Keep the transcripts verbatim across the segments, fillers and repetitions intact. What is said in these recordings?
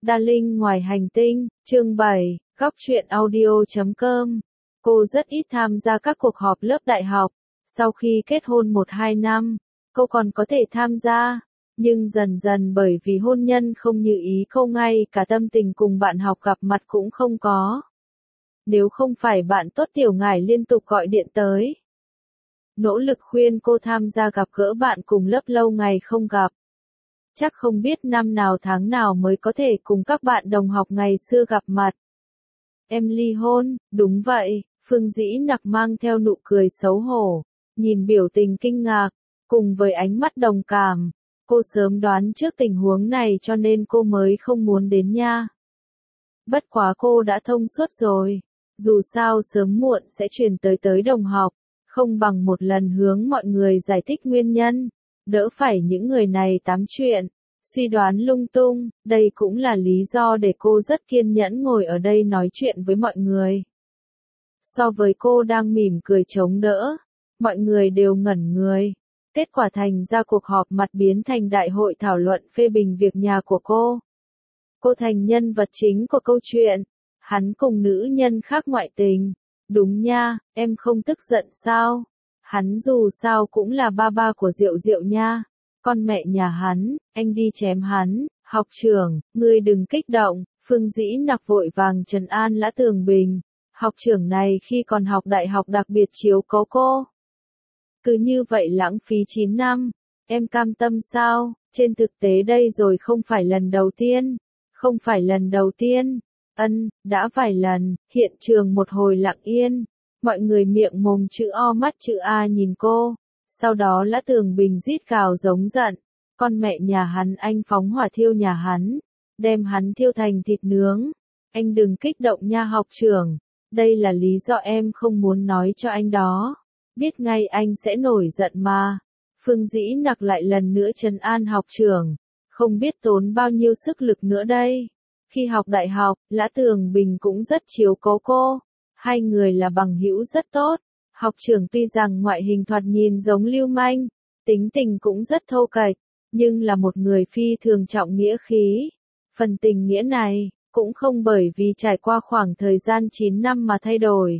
Đa Linh ngoài hành tinh, chương bảy, góc truyện audio chấm com. Cô rất ít tham gia các cuộc họp lớp đại học. Sau khi kết hôn một hai năm, cô còn có thể tham gia. Nhưng dần dần bởi vì hôn nhân không như ý cô ngay cả tâm tình cùng bạn học gặp mặt cũng không có. Nếu không phải bạn tốt Tiểu Ngải liên tục gọi điện tới, nỗ lực khuyên cô tham gia gặp gỡ bạn cùng lớp lâu ngày không gặp. Chắc không biết năm nào tháng nào mới có thể cùng các bạn đồng học ngày xưa gặp mặt. Em ly hôn, đúng vậy, Phương Dĩ Nặc mang theo nụ cười xấu hổ, nhìn biểu tình kinh ngạc, cùng với ánh mắt đồng cảm. Cô sớm đoán trước tình huống này cho nên cô mới không muốn đến nha. Bất quá cô đã thông suốt rồi, dù sao sớm muộn sẽ truyền tới tới đồng học, không bằng một lần hướng mọi người giải thích nguyên nhân, đỡ phải những người này tám chuyện, suy đoán lung tung. Đây cũng là lý do để cô rất kiên nhẫn ngồi ở đây nói chuyện với mọi người. So với cô đang mỉm cười chống đỡ, mọi người đều ngẩn người. Kết quả thành ra cuộc họp mặt biến thành đại hội thảo luận phê bình việc nhà của cô. Cô thành nhân vật chính của câu chuyện, hắn cùng nữ nhân khác ngoại tình. Đúng nha, em không tức giận sao? Hắn dù sao cũng là ba ba của Diệu Diệu nha. Con mẹ nhà hắn, anh đi chém hắn. Học trưởng, ngươi đừng kích động. Phương Dĩ Nặc vội vàng trấn an Lã Tường Bình. Học trưởng này khi còn học đại học đặc biệt chiếu cố cô. Cứ như vậy lãng phí chín năm, em cam tâm sao? Trên thực tế đây rồi không phải lần đầu tiên. Không phải lần đầu tiên. Ân, đã vài lần. Hiện trường một hồi lặng yên. Mọi người miệng mồm chữ O mắt chữ A nhìn cô. Sau đó Lã Tường Bình rít gào giống giận. Con mẹ nhà hắn, anh phóng hỏa thiêu nhà hắn. Đem hắn thiêu thành thịt nướng. Anh đừng kích động nha học trưởng. Đây là lý do em không muốn nói cho anh đó. Biết ngay anh sẽ nổi giận mà. Phương Dĩ Nặc lại lần nữa trấn an học trưởng. Không biết tốn bao nhiêu sức lực nữa đây. Khi học đại học, Lã Tường Bình cũng rất chiếu cố cô. Hai người là bằng hữu rất tốt. Học trưởng tuy rằng ngoại hình thoạt nhìn giống lưu manh, tính tình cũng rất thô kệch, nhưng là một người phi thường trọng nghĩa khí. Phần tình nghĩa này, cũng không bởi vì trải qua khoảng thời gian chín năm mà thay đổi.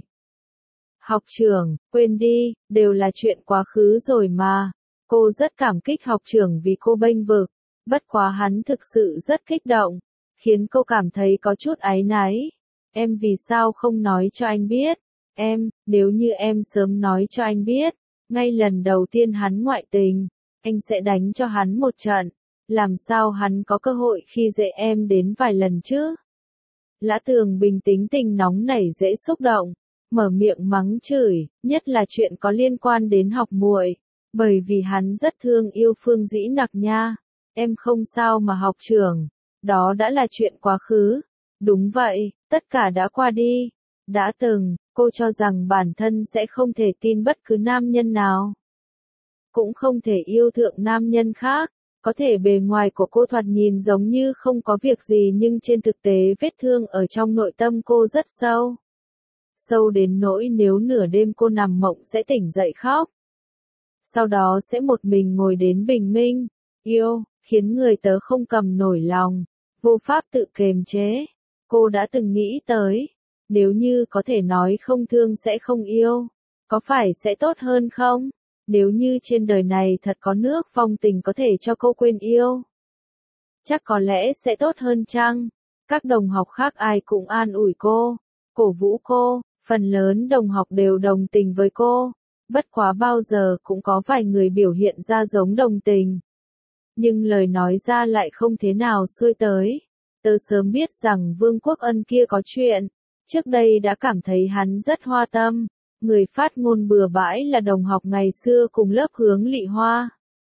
Học trưởng, quên đi, đều là chuyện quá khứ rồi mà. Cô rất cảm kích học trưởng vì cô bênh vực, bất quá hắn thực sự rất kích động, khiến cô cảm thấy có chút áy náy. Em vì sao không nói cho anh biết? Em, nếu như em sớm nói cho anh biết, ngay lần đầu tiên hắn ngoại tình, anh sẽ đánh cho hắn một trận. Làm sao hắn có cơ hội khi dễ em đến vài lần chứ? Lã Tường Bình tính tình nóng nảy dễ xúc động, mở miệng mắng chửi, nhất là chuyện có liên quan đến học muội, bởi vì hắn rất thương yêu Phương Dĩ Nặc nha. Em không sao mà học trưởng, đó đã là chuyện quá khứ. Đúng vậy, tất cả đã qua đi. Đã từng, cô cho rằng bản thân sẽ không thể tin bất cứ nam nhân nào. Cũng không thể yêu thượng nam nhân khác. Có thể bề ngoài của cô thoạt nhìn giống như không có việc gì nhưng trên thực tế vết thương ở trong nội tâm cô rất sâu. Sâu đến nỗi nếu nửa đêm cô nằm mộng sẽ tỉnh dậy khóc. Sau đó sẽ một mình ngồi đến bình minh. Yêu, khiến người tớ không cầm nổi lòng. Vô pháp tự kềm chế. Cô đã từng nghĩ tới. Nếu như có thể nói không thương sẽ không yêu. Có phải sẽ tốt hơn không? Nếu như trên đời này thật có nước vong tình có thể cho cô quên yêu. Chắc có lẽ sẽ tốt hơn chăng? Các đồng học khác ai cũng an ủi cô, cổ vũ cô, phần lớn đồng học đều đồng tình với cô. Bất quá bao giờ cũng có vài người biểu hiện ra giống đồng tình. Nhưng lời nói ra lại không thế nào xuôi tới. Tớ sớm biết rằng Vương Quốc Ân kia có chuyện. Trước đây đã cảm thấy hắn rất hoa tâm. Người phát ngôn bừa bãi là đồng học ngày xưa cùng lớp Hướng Lị Hoa.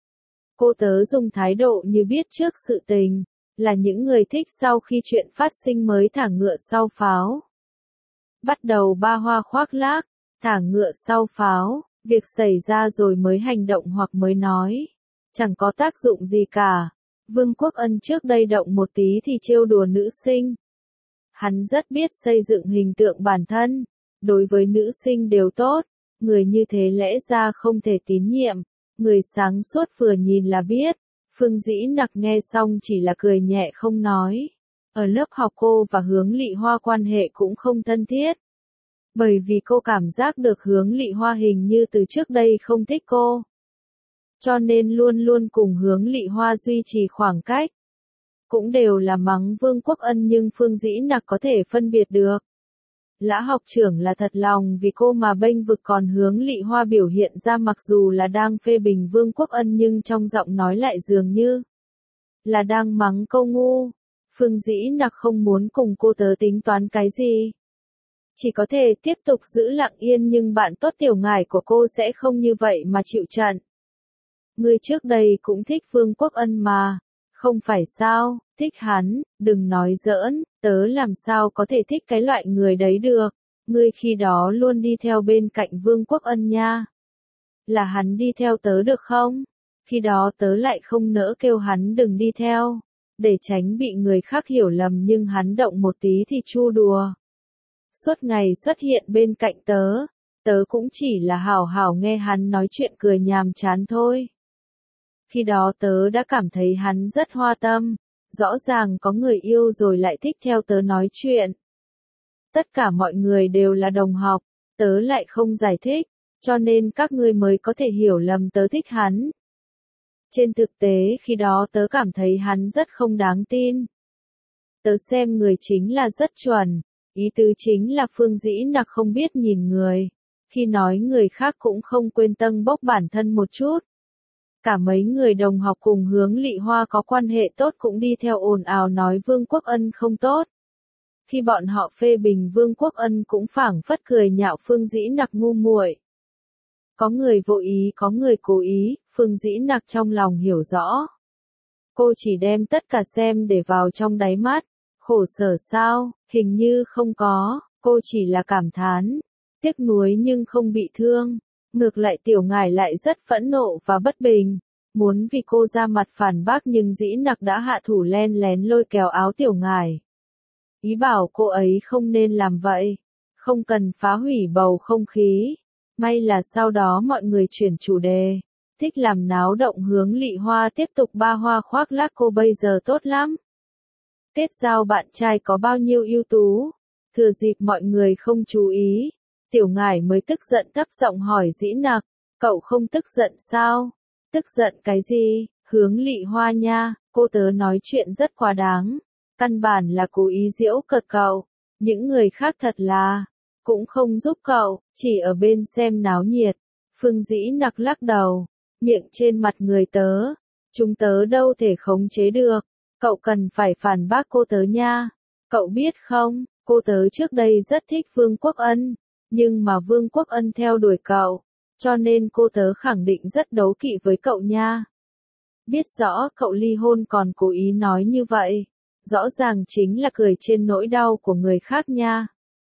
Cô tớ dùng thái độ như biết trước sự tình, là những người thích sau khi chuyện phát sinh mới thả ngựa sau pháo. Bắt đầu ba hoa khoác lác, thả ngựa sau pháo, việc xảy ra rồi mới hành động hoặc mới nói. Chẳng có tác dụng gì cả. Vương Quốc Ân trước đây động một tí thì trêu đùa nữ sinh. Hắn rất biết xây dựng hình tượng bản thân. Đối với nữ sinh đều tốt, người như thế lẽ ra không thể tín nhiệm, người sáng suốt vừa nhìn là biết. Phương Dĩ Nặc nghe xong chỉ là cười nhẹ không nói. Ở lớp học cô và Hướng Lị Hoa quan hệ cũng không thân thiết. Bởi vì cô cảm giác được Hướng Lị Hoa hình như từ trước đây không thích cô. Cho nên luôn luôn cùng Hướng Lị Hoa duy trì khoảng cách. Cũng đều là mắng Vương Quốc Ân nhưng Phương Dĩ Nặc có thể phân biệt được. Lã học trưởng là thật lòng vì cô mà bênh vực, còn Hướng Lị Hoa biểu hiện ra mặc dù là đang phê bình Vương Quốc Ân nhưng trong giọng nói lại dường như là đang mắng câu ngu. Phương Dĩ Nặc không muốn cùng cô tớ tính toán cái gì. Chỉ có thể tiếp tục giữ lặng yên nhưng bạn tốt Tiểu Ngải của cô sẽ không như vậy mà chịu trận. Ngươi trước đây cũng thích Vương Quốc Ân mà. Không phải sao, thích hắn, đừng nói giỡn, tớ làm sao có thể thích cái loại người đấy được. Ngươi khi đó luôn đi theo bên cạnh Vương Quốc Ân nha. Là hắn đi theo tớ được không? Khi đó tớ lại không nỡ kêu hắn đừng đi theo. Để tránh bị người khác hiểu lầm nhưng hắn động một tí thì chu đùa. Suốt ngày xuất hiện bên cạnh tớ, tớ cũng chỉ là hào hào nghe hắn nói chuyện cười nhàm chán thôi. Khi đó tớ đã cảm thấy hắn rất hoa tâm, rõ ràng có người yêu rồi lại thích theo tớ nói chuyện. Tất cả mọi người đều là đồng học, tớ lại không giải thích, cho nên các ngươi mới có thể hiểu lầm tớ thích hắn. Trên thực tế khi đó tớ cảm thấy hắn rất không đáng tin. Tớ xem người chính là rất chuẩn, ý tứ chính là Phương Dĩ Nặc không biết nhìn người, khi nói người khác cũng không quên tâng bốc bản thân một chút. Cả mấy người đồng học cùng Hướng Lị Hoa có quan hệ tốt cũng đi theo ồn ào nói Vương Quốc Ân không tốt. Khi bọn họ phê bình Vương Quốc Ân cũng phảng phất cười nhạo Phương Dĩ Nặc ngu muội. Có người vô ý có người cố ý, Phương Dĩ Nặc trong lòng hiểu rõ. Cô chỉ đem tất cả xem để vào trong đáy mắt. Khổ sở sao, hình như không có, cô chỉ là cảm thán. Tiếc nuối nhưng không bị thương. Ngược lại Tiểu Ngải lại rất phẫn nộ và bất bình. Muốn vì cô ra mặt phản bác nhưng Dĩ Nặc đã hạ thủ len lén lôi kéo áo Tiểu Ngải. Ý bảo cô ấy không nên làm vậy. Không cần phá hủy bầu không khí. May là sau đó mọi người chuyển chủ đề. Thích làm náo động Hướng Lị Hoa tiếp tục ba hoa khoác lác cô bây giờ tốt lắm. Kết giao bạn trai có bao nhiêu ưu tú. Thừa dịp mọi người không chú ý. Tiểu Ngải mới tức giận thấp giọng hỏi Dĩ Nặc, cậu không tức giận sao? Tức giận cái gì? Hướng Lị Hoa nha, cô tớ nói chuyện rất quá đáng. Căn bản là cố ý giễu cợt cậu. Những người khác thật là cũng không giúp cậu, chỉ ở bên xem náo nhiệt. Phương Dĩ Nặc lắc đầu, miệng trên mặt người tớ. Chúng tớ đâu thể khống chế được. Cậu cần phải phản bác cô tớ nha. Cậu biết không, cô tớ trước đây rất thích Vương Quốc Ân. Nhưng mà Vương Quốc Ân theo đuổi cậu. Cho nên cô tớ khẳng định rất đấu kỵ với cậu nha. Biết rõ cậu ly hôn còn cố ý nói như vậy. Rõ ràng chính là cười trên nỗi đau của người khác nha.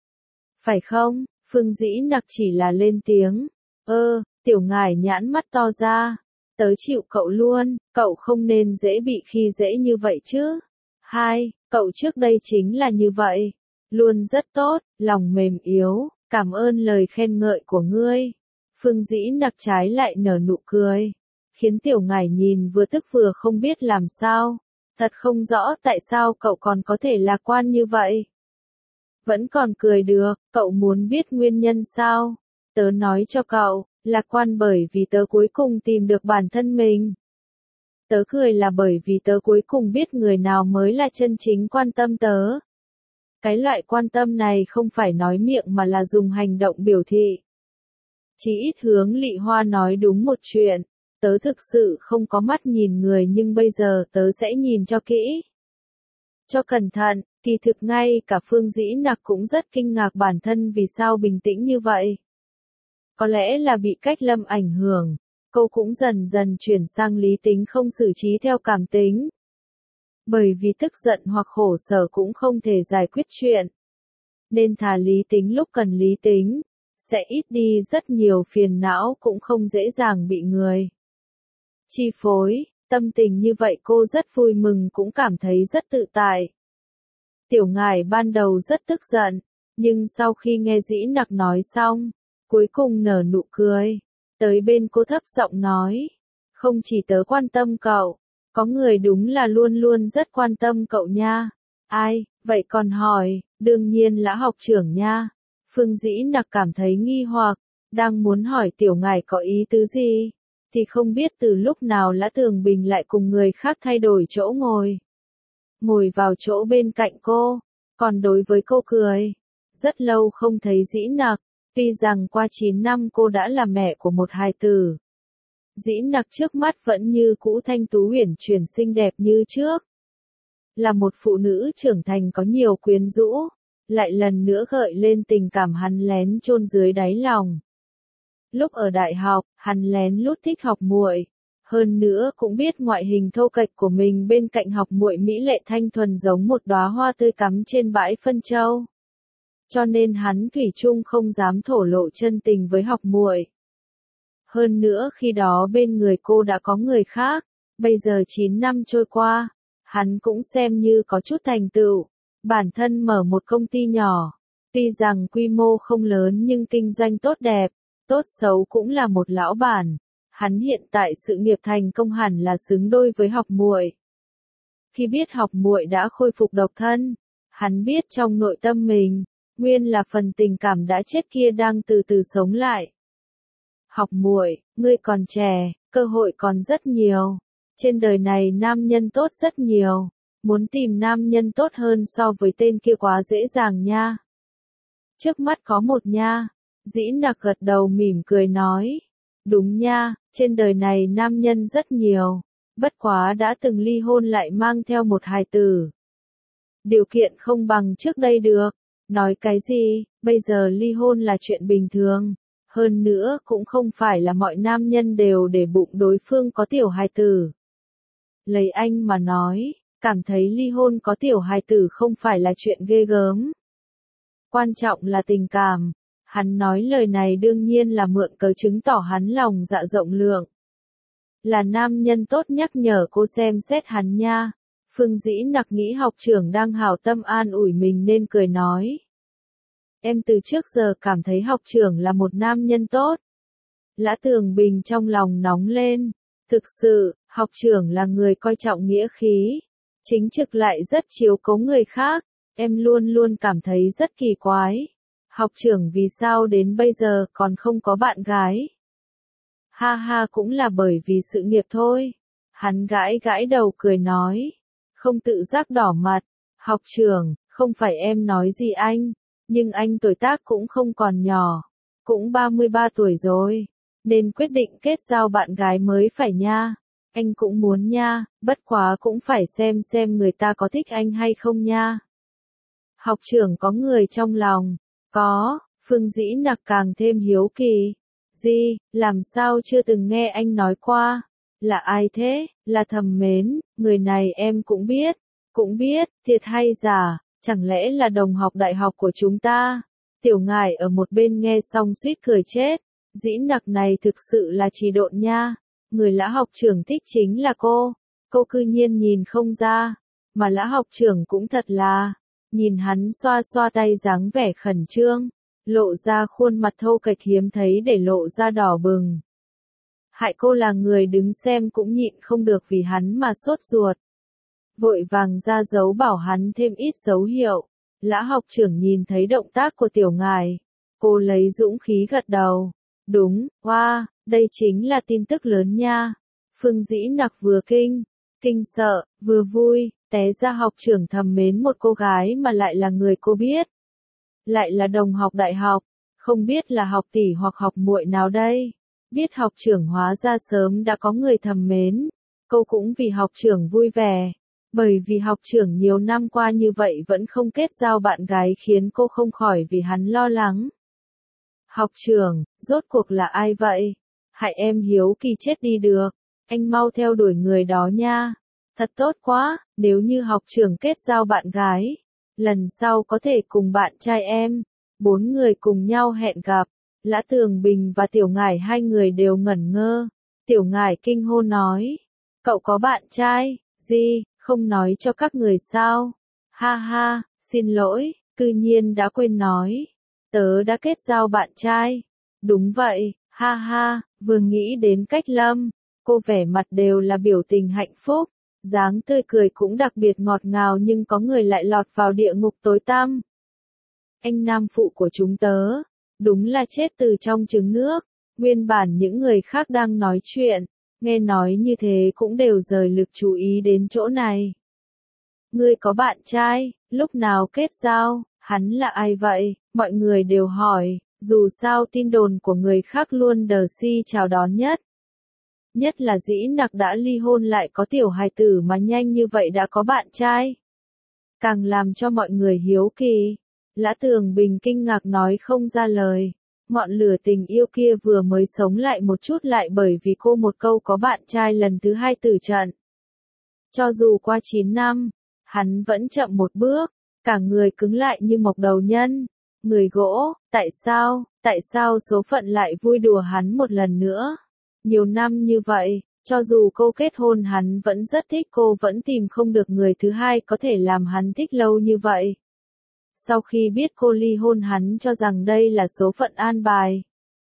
Phải không? Phương Dĩ Nặc chỉ là lên tiếng. Ơ, Tiểu Ngải nhãn mắt to ra. Tớ chịu cậu luôn, cậu không nên dễ bị khi dễ như vậy chứ. Hai, cậu trước đây chính là như vậy. Luôn rất tốt, lòng mềm yếu, cảm ơn lời khen ngợi của ngươi. Phương Dĩ Nặc trái lại nở nụ cười. Khiến Tiểu Ngải nhìn vừa tức vừa không biết làm sao. Thật không rõ tại sao cậu còn có thể lạc quan như vậy. Vẫn còn cười được, cậu muốn biết nguyên nhân sao? Tớ nói cho cậu, lạc quan bởi vì tớ cuối cùng tìm được bản thân mình. Tớ cười là bởi vì tớ cuối cùng biết người nào mới là chân chính quan tâm tớ. Cái loại quan tâm này không phải nói miệng mà là dùng hành động biểu thị. Chỉ ít Hướng Lị Hoa nói đúng một chuyện. Tớ thực sự không có mắt nhìn người nhưng bây giờ tớ sẽ nhìn cho kỹ. Cho cẩn thận, kỳ thực ngay cả Phương Dĩ Nặc cũng rất kinh ngạc bản thân vì sao bình tĩnh như vậy. Có lẽ là bị Cách Lâm ảnh hưởng, cô cũng dần dần chuyển sang lý tính không xử trí theo cảm tính. Bởi vì tức giận hoặc khổ sở cũng không thể giải quyết chuyện. Nên thà lý tính lúc cần lý tính, sẽ ít đi rất nhiều phiền não cũng không dễ dàng bị người chi phối. Tâm tình như vậy cô rất vui mừng cũng cảm thấy rất tự tại. Tiểu Ngải ban đầu rất tức giận, nhưng sau khi nghe Dĩ Nặc nói xong, cuối cùng nở nụ cười. Tới bên cô thấp giọng nói, không chỉ tớ quan tâm cậu, có người đúng là luôn luôn rất quan tâm cậu nha. Ai, vậy còn hỏi, đương nhiên là học trưởng nha. Phương Dĩ Nặc cảm thấy nghi hoặc, đang muốn hỏi tiểu ngải có ý tứ gì, thì không biết từ lúc nào Lã Tường Bình lại cùng người khác thay đổi chỗ ngồi. Ngồi vào chỗ bên cạnh cô, còn đối với cô cười. Rất lâu không thấy Dĩ Nặc, tuy rằng qua chín năm cô đã là mẹ của một hài tử. Dĩ Nặc trước mắt vẫn như cũ thanh tú uyển chuyển xinh đẹp như trước. Là một phụ nữ trưởng thành có nhiều quyến rũ, lại lần nữa gợi lên tình cảm hắn lén chôn dưới đáy lòng. Lúc ở đại học, hắn lén lút thích học muội, hơn nữa cũng biết ngoại hình thô kệch của mình bên cạnh học muội mỹ lệ thanh thuần giống một đóa hoa tươi cắm trên bãi phân châu. Cho nên hắn thủy chung không dám thổ lộ chân tình với học muội. Hơn nữa khi đó bên người cô đã có người khác, bây giờ chín năm trôi qua, hắn cũng xem như có chút thành tựu, bản thân mở một công ty nhỏ, tuy rằng quy mô không lớn nhưng kinh doanh tốt đẹp, tốt xấu cũng là một lão bản, hắn hiện tại sự nghiệp thành công hẳn là xứng đôi với học muội. Khi biết học muội đã khôi phục độc thân, hắn biết trong nội tâm mình, nguyên là phần tình cảm đã chết kia đang từ từ sống lại. Học muội, ngươi còn trẻ, cơ hội còn rất nhiều. Trên đời này nam nhân tốt rất nhiều, muốn tìm nam nhân tốt hơn so với tên kia quá dễ dàng nha. Trước mắt có một nha, Dĩ Nặc gật đầu mỉm cười nói. Đúng nha, trên đời này nam nhân rất nhiều, bất quá đã từng ly hôn lại mang theo một hài tử. Điều kiện không bằng trước đây được, nói cái gì, bây giờ ly hôn là chuyện bình thường. Hơn nữa cũng không phải là mọi nam nhân đều để bụng đối phương có tiểu hài tử. Lấy anh mà nói, cảm thấy ly hôn có tiểu hài tử không phải là chuyện ghê gớm. Quan trọng là tình cảm. Hắn nói lời này đương nhiên là mượn cớ chứng tỏ hắn lòng dạ rộng lượng. Là nam nhân tốt nhắc nhở cô xem xét hắn nha. Phương Dĩ Nặc nghĩ học trưởng đang hảo tâm an ủi mình nên cười nói. Em từ trước giờ cảm thấy học trưởng là một nam nhân tốt. Lã Tường Bình trong lòng nóng lên. Thực sự, học trưởng là người coi trọng nghĩa khí. Chính trực lại rất chiếu cố người khác. Em luôn luôn cảm thấy rất kỳ quái. Học trưởng vì sao đến bây giờ còn không có bạn gái? Ha ha cũng là bởi vì sự nghiệp thôi. Hắn gãi gãi đầu cười nói. Không tự giác đỏ mặt. Học trưởng, không phải em nói gì anh. Nhưng anh tuổi tác cũng không còn nhỏ. Cũng ba mươi ba tuổi rồi. Nên quyết định kết giao bạn gái mới phải nha. Anh cũng muốn nha, bất quá cũng phải xem xem người ta có thích anh hay không nha. Học trưởng có người trong lòng. Có, Phương Dĩ Nặc càng thêm hiếu kỳ. Gì, làm sao chưa từng nghe anh nói qua? Là ai thế? Là Thẩm Mến, người này em cũng biết. Cũng biết, thiệt hay giả, chẳng lẽ là đồng học đại học của chúng ta? Tiểu Ngải ở một bên nghe xong suýt cười chết. Dĩ Nặc này thực sự là trì độn nha. Người Lã học trưởng thích chính là cô. Cô cư nhiên nhìn không ra. Mà Lã học trưởng cũng thật là. Nhìn hắn xoa xoa tay dáng vẻ khẩn trương, lộ ra khuôn mặt thô kệch hiếm thấy để lộ ra đỏ bừng. Hại cô là người đứng xem cũng nhịn không được vì hắn mà sốt ruột. Vội vàng ra dấu bảo hắn thêm ít dấu hiệu. Lã học trưởng nhìn thấy động tác của Tiểu Ngải. Cô lấy dũng khí gật đầu. Đúng, hoa, wow, đây chính là tin tức lớn nha. Phương Dĩ Nặc vừa kinh, kinh sợ, vừa vui. Té ra học trưởng thầm mến một cô gái mà lại là người cô biết. Lại là đồng học đại học, không biết là học tỷ hoặc học muội nào đây. Biết học trưởng hóa ra sớm đã có người thầm mến. Cô cũng vì học trưởng vui vẻ. Bởi vì học trưởng nhiều năm qua như vậy vẫn không kết giao bạn gái khiến cô không khỏi vì hắn lo lắng. Học trưởng, rốt cuộc là ai vậy? Hại em hiếu kỳ chết đi được. Anh mau theo đuổi người đó nha. Thật tốt quá, nếu như học trưởng kết giao bạn gái, lần sau có thể cùng bạn trai em, bốn người cùng nhau hẹn gặp. Lã Tường Bình và Tiểu Ngải hai người đều ngẩn ngơ. Tiểu Ngải kinh hô nói, cậu có bạn trai, gì, không nói cho các người sao? Ha ha, xin lỗi, cư nhiên đã quên nói, tớ đã kết giao bạn trai. Đúng vậy, ha ha, vừa nghĩ đến Cách Lâm, cô vẻ mặt đều là biểu tình hạnh phúc. dáng tươi cười cũng đặc biệt ngọt ngào nhưng có người lại lọt vào địa ngục tối tăm. Anh nam phụ của chúng tớ, đúng là chết từ trong trứng nước. Nguyên bản những người khác đang nói chuyện, nghe nói như thế cũng đều rời lực chú ý đến chỗ này. Ngươi có bạn trai, lúc nào kết giao, hắn là ai vậy? Mọi người đều hỏi, dù sao tin đồn của người khác luôn đờ si chào đón nhất. Nhất là Dĩ Nặc đã ly hôn lại có tiểu hài tử mà nhanh như vậy đã có bạn trai. Càng làm cho mọi người hiếu kỳ. Lã Tường Bình kinh ngạc nói không ra lời. Ngọn lửa tình yêu kia vừa mới sống lại một chút lại bởi vì cô một câu có bạn trai lần thứ hai tử trận. Cho dù qua chín năm, hắn vẫn chậm một bước, cả người cứng lại như mộc đầu nhân. Người gỗ, tại sao, tại sao số phận lại vui đùa hắn một lần nữa? Nhiều năm như vậy, cho dù cô kết hôn hắn vẫn rất thích cô vẫn tìm không được người thứ hai có thể làm hắn thích lâu như vậy. Sau khi biết cô ly hôn hắn cho rằng đây là số phận an bài.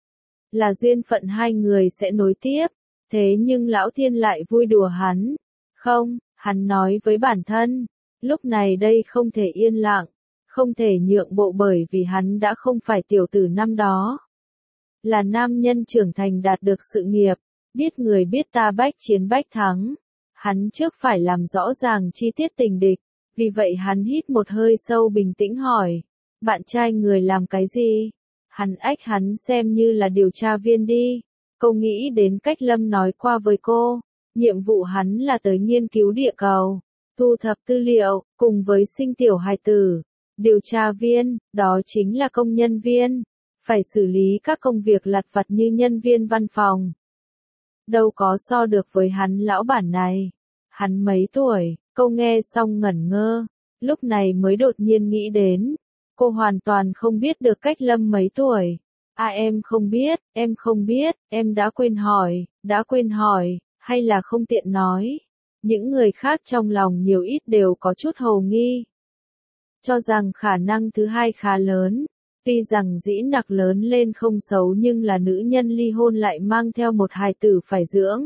Là duyên phận hai người sẽ nối tiếp, thế nhưng Lão Thiên lại vui đùa hắn. Không, hắn nói với bản thân, lúc này đây không thể yên lặng, không thể nhượng bộ bởi vì hắn đã không phải tiểu tử năm đó. Là nam nhân trưởng thành đạt được sự nghiệp, biết người biết ta bách chiến bách thắng. Hắn trước phải làm rõ ràng chi tiết tình địch, vì vậy hắn hít một hơi sâu bình tĩnh hỏi, bạn trai người làm cái gì? Hắn ách hắn xem như là điều tra viên đi. Cô nghĩ đến cách Lâm nói qua với cô, nhiệm vụ hắn là tới nghiên cứu địa cầu, thu thập tư liệu, cùng với sinh tiểu hài tử. Điều tra viên, đó chính là công nhân viên, phải xử lý các công việc lặt vặt như nhân viên văn phòng. Đâu có so được với hắn lão bản này. Hắn mấy tuổi, cô nghe xong ngẩn ngơ, lúc này mới đột nhiên nghĩ đến. Cô hoàn toàn không biết được cách Lâm mấy tuổi. À em không biết, em không biết, em đã quên hỏi, đã quên hỏi, hay là không tiện nói. Những người khác trong lòng nhiều ít đều có chút hồ nghi. Cho rằng khả năng thứ hai khá lớn. Tuy rằng Dĩ Nặc lớn lên không xấu nhưng là nữ nhân ly hôn lại mang theo một hài tử phải dưỡng.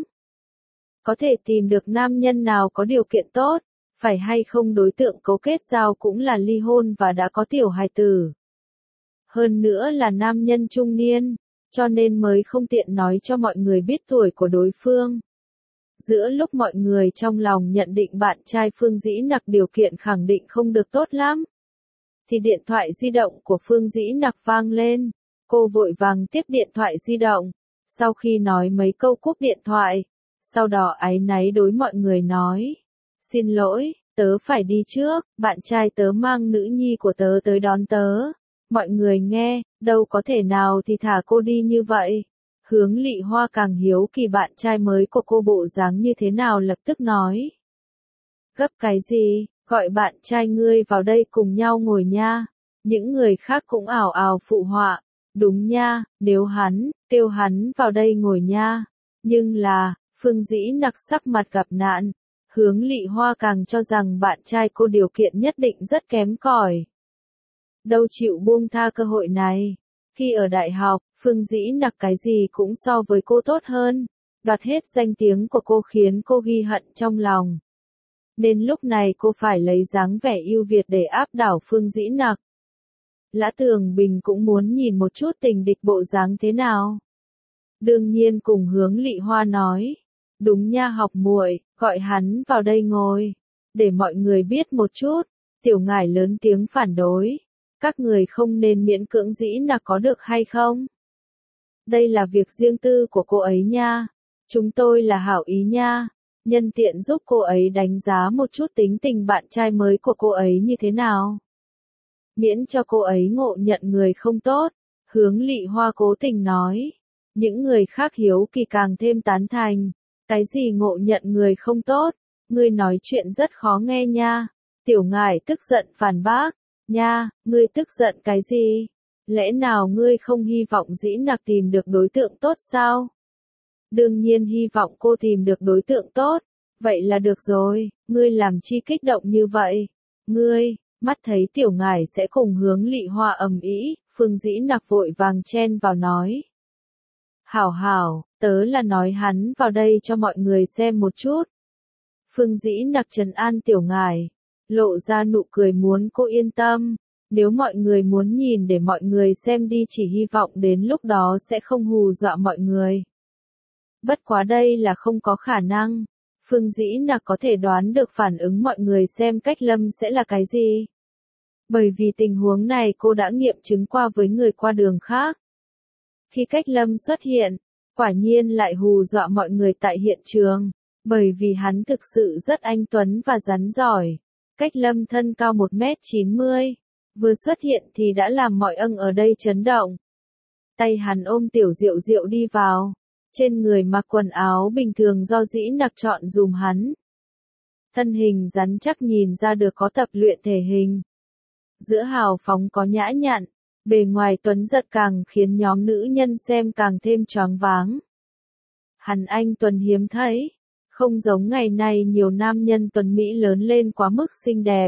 Có thể tìm được nam nhân nào có điều kiện tốt, phải hay không đối tượng cấu kết giao cũng là ly hôn và đã có tiểu hài tử. Hơn nữa là nam nhân trung niên, cho nên mới không tiện nói cho mọi người biết tuổi của đối phương. Giữa lúc mọi người trong lòng nhận định bạn trai Phương Dĩ Nặc điều kiện khẳng định không được tốt lắm, thì điện thoại di động của Phương Dĩ Nặc vang lên. Cô vội vàng tiếp điện thoại di động, sau khi nói mấy câu cúp điện thoại, sau đó áy náy đối mọi người nói, xin lỗi, tớ phải đi trước, bạn trai tớ mang nữ nhi của tớ tới đón tớ. Mọi người nghe, đâu có thể nào thì thả cô đi như vậy. Hướng Lị Hoa càng hiếu kỳ bạn trai mới của cô bộ dáng như thế nào lập tức nói. Gấp cái gì, gọi bạn trai ngươi vào đây cùng nhau ngồi nha. Những người khác cũng ảo ảo phụ họa. Đúng nha, nếu hắn, kêu hắn vào đây ngồi nha. Nhưng là, Phương Dĩ Nặc sắc mặt gặp nạn. Hướng Lị Hoa càng cho rằng bạn trai cô điều kiện nhất định rất kém cỏi. Đâu chịu buông tha cơ hội này. Khi ở đại học, Phương Dĩ Nặc cái gì cũng so với cô tốt hơn. Đoạt hết danh tiếng của cô khiến cô ghi hận trong lòng. Nên lúc này cô phải lấy dáng vẻ ưu việt để áp đảo Phương Dĩ Nặc. Lã Tường Bình cũng muốn nhìn một chút tình địch bộ dáng thế nào. Đương nhiên cùng Hướng Lị Hoa nói. Đúng nha học muội, gọi hắn vào đây ngồi. Để mọi người biết một chút. Tiểu Ngải lớn tiếng phản đối. Các người không nên miễn cưỡng Dĩ Nặc có được hay không? Đây là việc riêng tư của cô ấy nha. Chúng tôi là hảo ý nha. Nhân tiện giúp cô ấy đánh giá một chút tính tình bạn trai mới của cô ấy như thế nào. Miễn cho cô ấy ngộ nhận người không tốt. Hướng Lị Hoa cố tình nói. Những người khác hiếu kỳ càng thêm tán thành. Cái gì ngộ nhận người không tốt? Ngươi nói chuyện rất khó nghe nha. Tiểu Ngải tức giận phản bác. Nha, ngươi tức giận cái gì? Lẽ nào ngươi không hy vọng Dĩ Nặc tìm được đối tượng tốt sao? Đương nhiên hy vọng cô tìm được đối tượng tốt. Vậy là được rồi, ngươi làm chi kích động như vậy? Ngươi, mắt thấy Tiểu Ngải sẽ cùng Hướng Lị Hoa ầm ĩ, Phương Dĩ Nặc vội vàng chen vào nói. Hảo hảo, tớ là nói hắn vào đây cho mọi người xem một chút. Phương Dĩ Nặc trấn an Tiểu Ngải, lộ ra nụ cười muốn cô yên tâm. Nếu mọi người muốn nhìn để mọi người xem đi, chỉ hy vọng đến lúc đó sẽ không hù dọa mọi người. Bất quá đây là không có khả năng. Phương Dĩ Nặc có thể đoán được phản ứng mọi người xem Cách Lâm sẽ là cái gì. Bởi vì tình huống này cô đã nghiệm chứng qua với người qua đường khác. Khi Cách Lâm xuất hiện, quả nhiên lại hù dọa mọi người tại hiện trường, bởi vì hắn thực sự rất anh tuấn và rắn giỏi. Cách Lâm thân cao một mét chín mươi, vừa xuất hiện thì đã làm mọi âng ở đây chấn động. Tay hắn ôm Tiểu Diệu Diệu đi vào, trên người mặc quần áo bình thường do Dĩ Nặc chọn dùm hắn. Thân hình rắn chắc nhìn ra được có tập luyện thể hình. Giữa hào phóng có nhã nhặn, bề ngoài tuấn giật càng khiến nhóm nữ nhân xem càng thêm choáng váng. Hắn anh tuấn hiếm thấy, không giống ngày nay nhiều nam nhân tuấn Mỹ lớn lên quá mức xinh đẹp.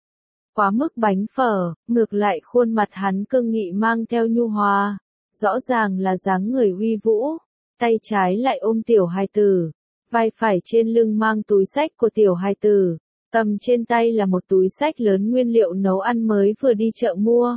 Quá mức bánh phở, ngược lại khuôn mặt hắn cương nghị mang theo nhu hòa, rõ ràng là dáng người uy vũ, tay trái lại ôm tiểu hài tử, vai phải trên lưng mang túi xách của tiểu hài tử, cầm trên tay là một túi xách lớn nguyên liệu nấu ăn mới vừa đi chợ mua.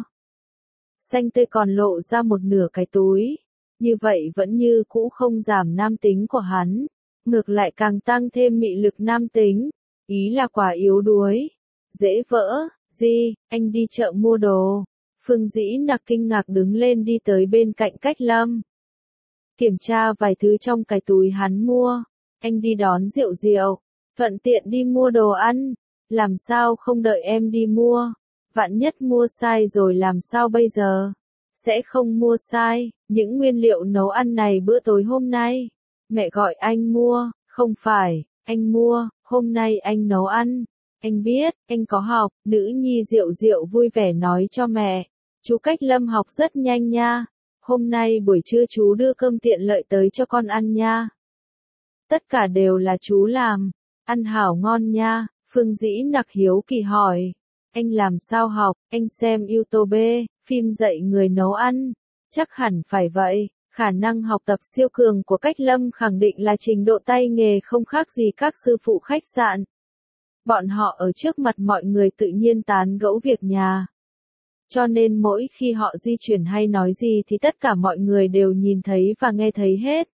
Xanh tươi còn lộ ra một nửa cái túi, như vậy vẫn như cũ không giảm nam tính của hắn, ngược lại càng tăng thêm mị lực nam tính, ý là quả yếu đuối, dễ vỡ. Gì, anh đi chợ mua đồ. Phương Dĩ Nặc kinh ngạc đứng lên đi tới bên cạnh Cách Lâm. Kiểm tra vài thứ trong cái túi hắn mua. Anh đi đón Diệu Diệu, thuận tiện đi mua đồ ăn. Làm sao không đợi em đi mua? Vạn nhất mua sai rồi làm sao bây giờ? Sẽ không mua sai, những nguyên liệu nấu ăn này bữa tối hôm nay. Mẹ gọi anh mua, không phải, anh mua, hôm nay anh nấu ăn. Anh biết, anh có học, nữ nhi Diệu Diệu vui vẻ nói cho mẹ. Chú Cách Lâm học rất nhanh nha. Hôm nay buổi trưa chú đưa cơm tiện lợi tới cho con ăn nha. Tất cả đều là chú làm, ăn hảo ngon nha. Phương Dĩ Nặc hiếu kỳ hỏi. Anh làm sao học, anh xem YouTube, phim dạy người nấu ăn. Chắc hẳn phải vậy. Khả năng học tập siêu cường của Cách Lâm khẳng định là trình độ tay nghề không khác gì các sư phụ khách sạn. Bọn họ ở trước mặt mọi người tự nhiên tán gẫu việc nhà. Cho nên mỗi khi họ di chuyển hay nói gì thì tất cả mọi người đều nhìn thấy và nghe thấy hết.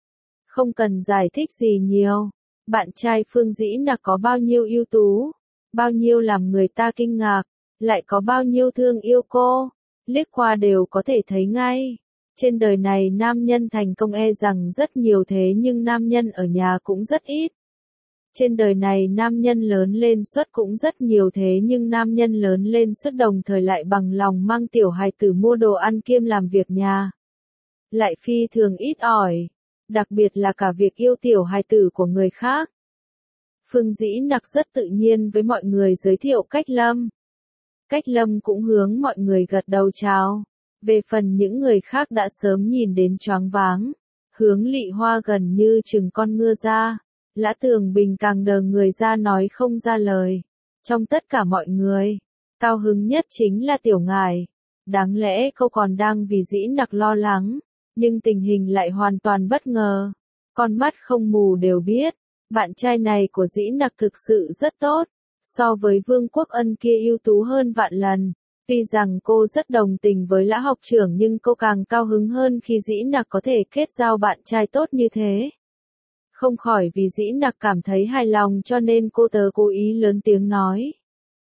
Không cần giải thích gì nhiều. Bạn trai Phương Dĩ Nặc có bao nhiêu ưu tú, bao nhiêu làm người ta kinh ngạc, lại có bao nhiêu thương yêu cô, liếc qua đều có thể thấy ngay. Trên đời này nam nhân thành công e rằng rất nhiều thế nhưng nam nhân ở nhà cũng rất ít. Trên đời này nam nhân lớn lên suất cũng rất nhiều thế nhưng nam nhân lớn lên suất đồng thời lại bằng lòng mang tiểu hài tử mua đồ ăn kiêm làm việc nhà. Lại phi thường ít ỏi, đặc biệt là cả việc yêu tiểu hài tử của người khác. Phương Dĩ Nặc rất tự nhiên với mọi người giới thiệu Cách Lâm. Cách Lâm cũng hướng mọi người gật đầu chào. Về phần những người khác đã sớm nhìn đến choáng váng, hướng Lị Hoa gần như chừng con ngựa ra. Lã Tường Bình càng đờ người ra nói không ra lời. Trong tất cả mọi người, cao hứng nhất chính là Tiểu Ngải. Đáng lẽ cô còn đang vì Dĩ Nặc lo lắng, nhưng tình hình lại hoàn toàn bất ngờ. Con mắt không mù đều biết, bạn trai này của Dĩ Nặc thực sự rất tốt, so với Vương Quốc Ân kia ưu tú hơn vạn lần. Tuy rằng cô rất đồng tình với Lã học trưởng nhưng cô càng cao hứng hơn khi Dĩ Nặc có thể kết giao bạn trai tốt như thế. Không khỏi vì Dĩ Nặc cảm thấy hài lòng cho nên cô tớ cố ý lớn tiếng nói.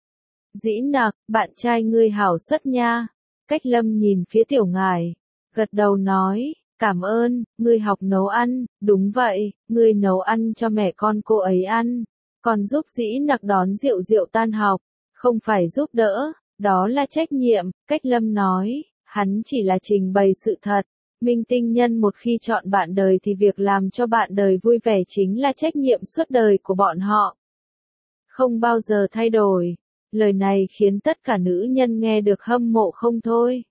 Dĩ Nặc, bạn trai ngươi hảo xuất nha. Cách Lâm nhìn phía Tiểu Ngải, gật đầu nói, cảm ơn, ngươi học nấu ăn, đúng vậy, ngươi nấu ăn cho mẹ con cô ấy ăn, còn giúp Dĩ Nặc đón Diệu Diệu tan học, không phải giúp đỡ, đó là trách nhiệm. Cách Lâm nói, hắn chỉ là trình bày sự thật. Minh tinh nhân một khi chọn bạn đời thì việc làm cho bạn đời vui vẻ chính là trách nhiệm suốt đời của bọn họ. Không bao giờ thay đổi. Lời này khiến tất cả nữ nhân nghe được hâm mộ không thôi.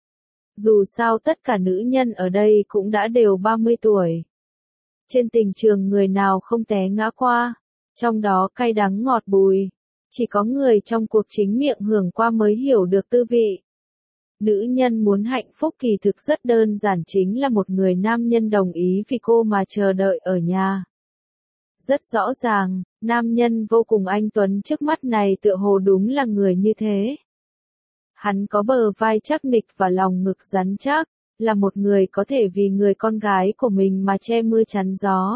Dù sao tất cả nữ nhân ở đây cũng đã đều ba mươi tuổi. Trên tình trường người nào không té ngã qua, trong đó cay đắng ngọt bùi. Chỉ có người trong cuộc chính miệng hưởng qua mới hiểu được tư vị. Nữ nhân muốn hạnh phúc kỳ thực rất đơn giản, chính là một người nam nhân đồng ý vì cô mà chờ đợi ở nhà. Rất rõ ràng, nam nhân vô cùng anh tuấn trước mắt này tựa hồ đúng là người như thế. Hắn có bờ vai chắc nịch và lòng ngực rắn chắc, là một người có thể vì người con gái của mình mà che mưa chắn gió.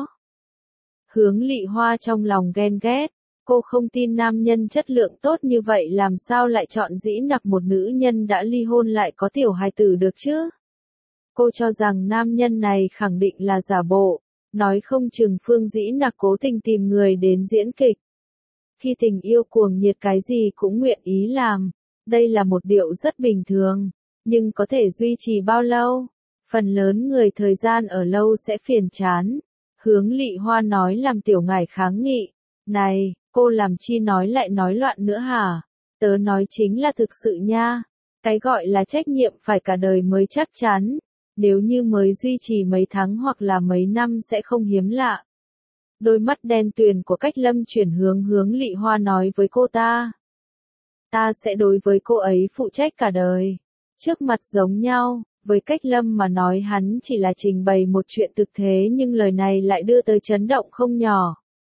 Hướng Lị Hoa trong lòng ghen ghét, cô không tin nam nhân chất lượng tốt như vậy làm sao lại chọn Dĩ Nặc, một nữ nhân đã ly hôn lại có tiểu hài tử được chứ. Cô cho rằng nam nhân này khẳng định là giả bộ, nói không chừng Phương Dĩ Nặc cố tình tìm người đến diễn kịch. Khi tình yêu cuồng nhiệt cái gì cũng nguyện ý làm, đây là một điệu rất bình thường, nhưng có thể duy trì bao lâu? Phần lớn người thời gian ở lâu sẽ phiền chán. Hướng Lị Hoa nói làm Tiểu Ngải kháng nghị. Này, cô làm chi nói lại nói loạn nữa hả? Tớ nói chính là thực sự nha. Cái gọi là trách nhiệm phải cả đời mới chắc chắn. Nếu như mới duy trì mấy tháng hoặc là mấy năm sẽ không hiếm lạ. Đôi mắt đen tuyền của Cách Lâm chuyển hướng Hướng Lị Hoa nói với cô ta. Ta sẽ đối với cô ấy phụ trách cả đời. Trước mặt giống nhau, với Cách Lâm mà nói hắn chỉ là trình bày một chuyện thực thế nhưng lời này lại đưa tới chấn động không nhỏ.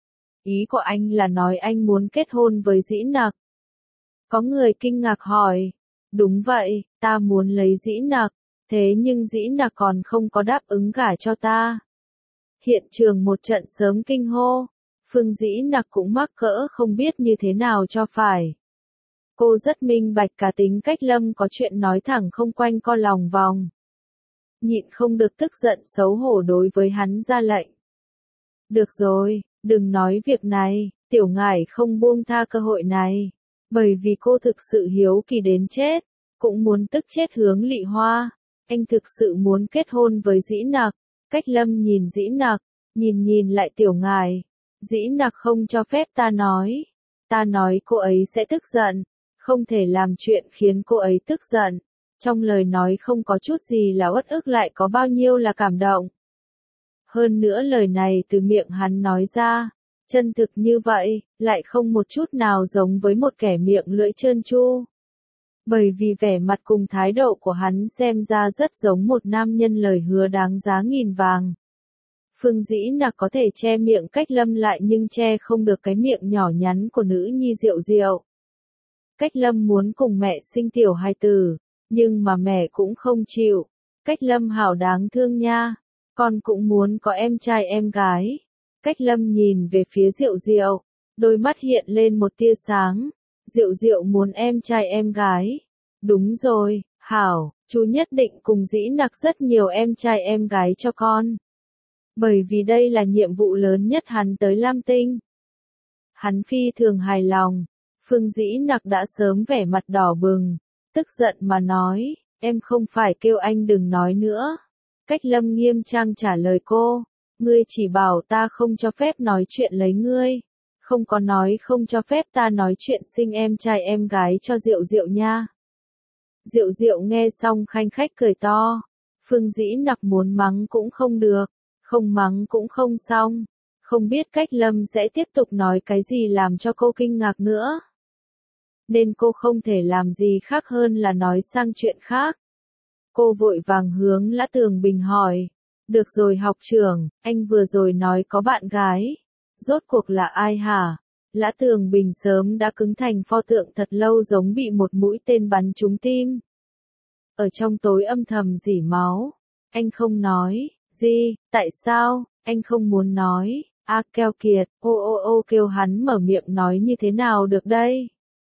Ý của anh là nói anh muốn kết hôn với Dĩ Nặc. Có người kinh ngạc hỏi. Đúng vậy, ta muốn lấy Dĩ Nặc, thế nhưng Dĩ Nặc còn không có đáp ứng gả cho ta. Hiện trường một trận sớm kinh hô, Phương Dĩ Nặc cũng mắc cỡ không biết như thế nào cho phải. Cô rất minh bạch cá tính Cách Lâm có chuyện nói thẳng không quanh co lòng vòng. Nhịn không được tức giận xấu hổ đối với hắn ra lệnh. Được rồi, đừng nói việc này, Tiểu Ngải không buông tha cơ hội này. Bởi vì cô thực sự hiếu kỳ đến chết, cũng muốn tức chết Hướng Lị Hoa. Anh thực sự muốn kết hôn với Dĩ Nặc. Cách Lâm nhìn Dĩ Nặc, nhìn nhìn lại Tiểu Ngải. Dĩ Nặc không cho phép ta nói. Ta nói cô ấy sẽ tức giận. Không thể làm chuyện khiến cô ấy tức giận. Trong lời nói không có chút gì là uất ức lại có bao nhiêu là cảm động. Hơn nữa lời này từ miệng hắn nói ra, chân thực như vậy, lại không một chút nào giống với một kẻ miệng lưỡi trơn tru. Bởi vì vẻ mặt cùng thái độ của hắn xem ra rất giống một nam nhân lời hứa đáng giá nghìn vàng. Phương Dĩ Nặc có thể che miệng Cách Lâm lại nhưng che không được cái miệng nhỏ nhắn của nữ nhi Diệu Diệu. Cách Lâm muốn cùng mẹ sinh tiểu hài tử, nhưng mà mẹ cũng không chịu. Cách Lâm hảo đáng thương nha, con cũng muốn có em trai em gái. Cách Lâm nhìn về phía Diệu Diệu, đôi mắt hiện lên một tia sáng. Diệu Diệu muốn em trai em gái. Đúng rồi, hảo, chú nhất định cùng Dĩ Nặc rất nhiều em trai em gái cho con. Bởi vì đây là nhiệm vụ lớn nhất hắn tới Lam Tinh. Hắn phi thường hài lòng. Phương Dĩ Nặc đã sớm vẻ mặt đỏ bừng, tức giận mà nói, em không phải kêu anh đừng nói nữa. Cách Lâm nghiêm trang trả lời cô, ngươi chỉ bảo ta không cho phép nói chuyện lấy ngươi, không có nói không cho phép ta nói chuyện sinh em trai em gái cho Diệu Diệu nha. Diệu Diệu nghe xong khanh khách cười to, Phương Dĩ Nặc muốn mắng cũng không được, không mắng cũng không xong, không biết Cách Lâm sẽ tiếp tục nói cái gì làm cho cô kinh ngạc nữa. Nên cô không thể làm gì khác hơn là nói sang chuyện khác. Cô vội vàng hướng Lã Tường Bình hỏi. Được rồi học trưởng, anh vừa rồi nói có bạn gái. Rốt cuộc là ai hả? Lã Tường Bình sớm đã cứng thành pho tượng thật lâu giống bị một mũi tên bắn trúng tim. Ở trong tối âm thầm rỉ máu. Anh không nói. Gì, tại sao, anh không muốn nói. A keo kiệt, ô ô ô kêu hắn mở miệng nói như thế nào được đây?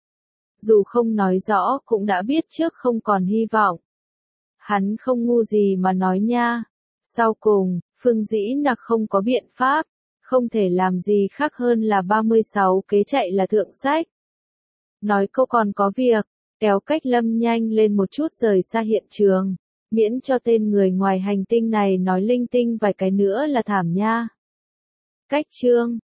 Dù không nói rõ cũng đã biết trước không còn hy vọng. Hắn không ngu gì mà nói nha. Sau cùng, Phương Dĩ Nặc không có biện pháp, không thể làm gì khác hơn là ba mươi sáu kế chạy là thượng sách. Nói câu còn có việc, kéo Cách Lâm nhanh lên một chút rời xa hiện trường, miễn cho tên người ngoài hành tinh này nói linh tinh vài cái nữa là thảm nha. Cách chương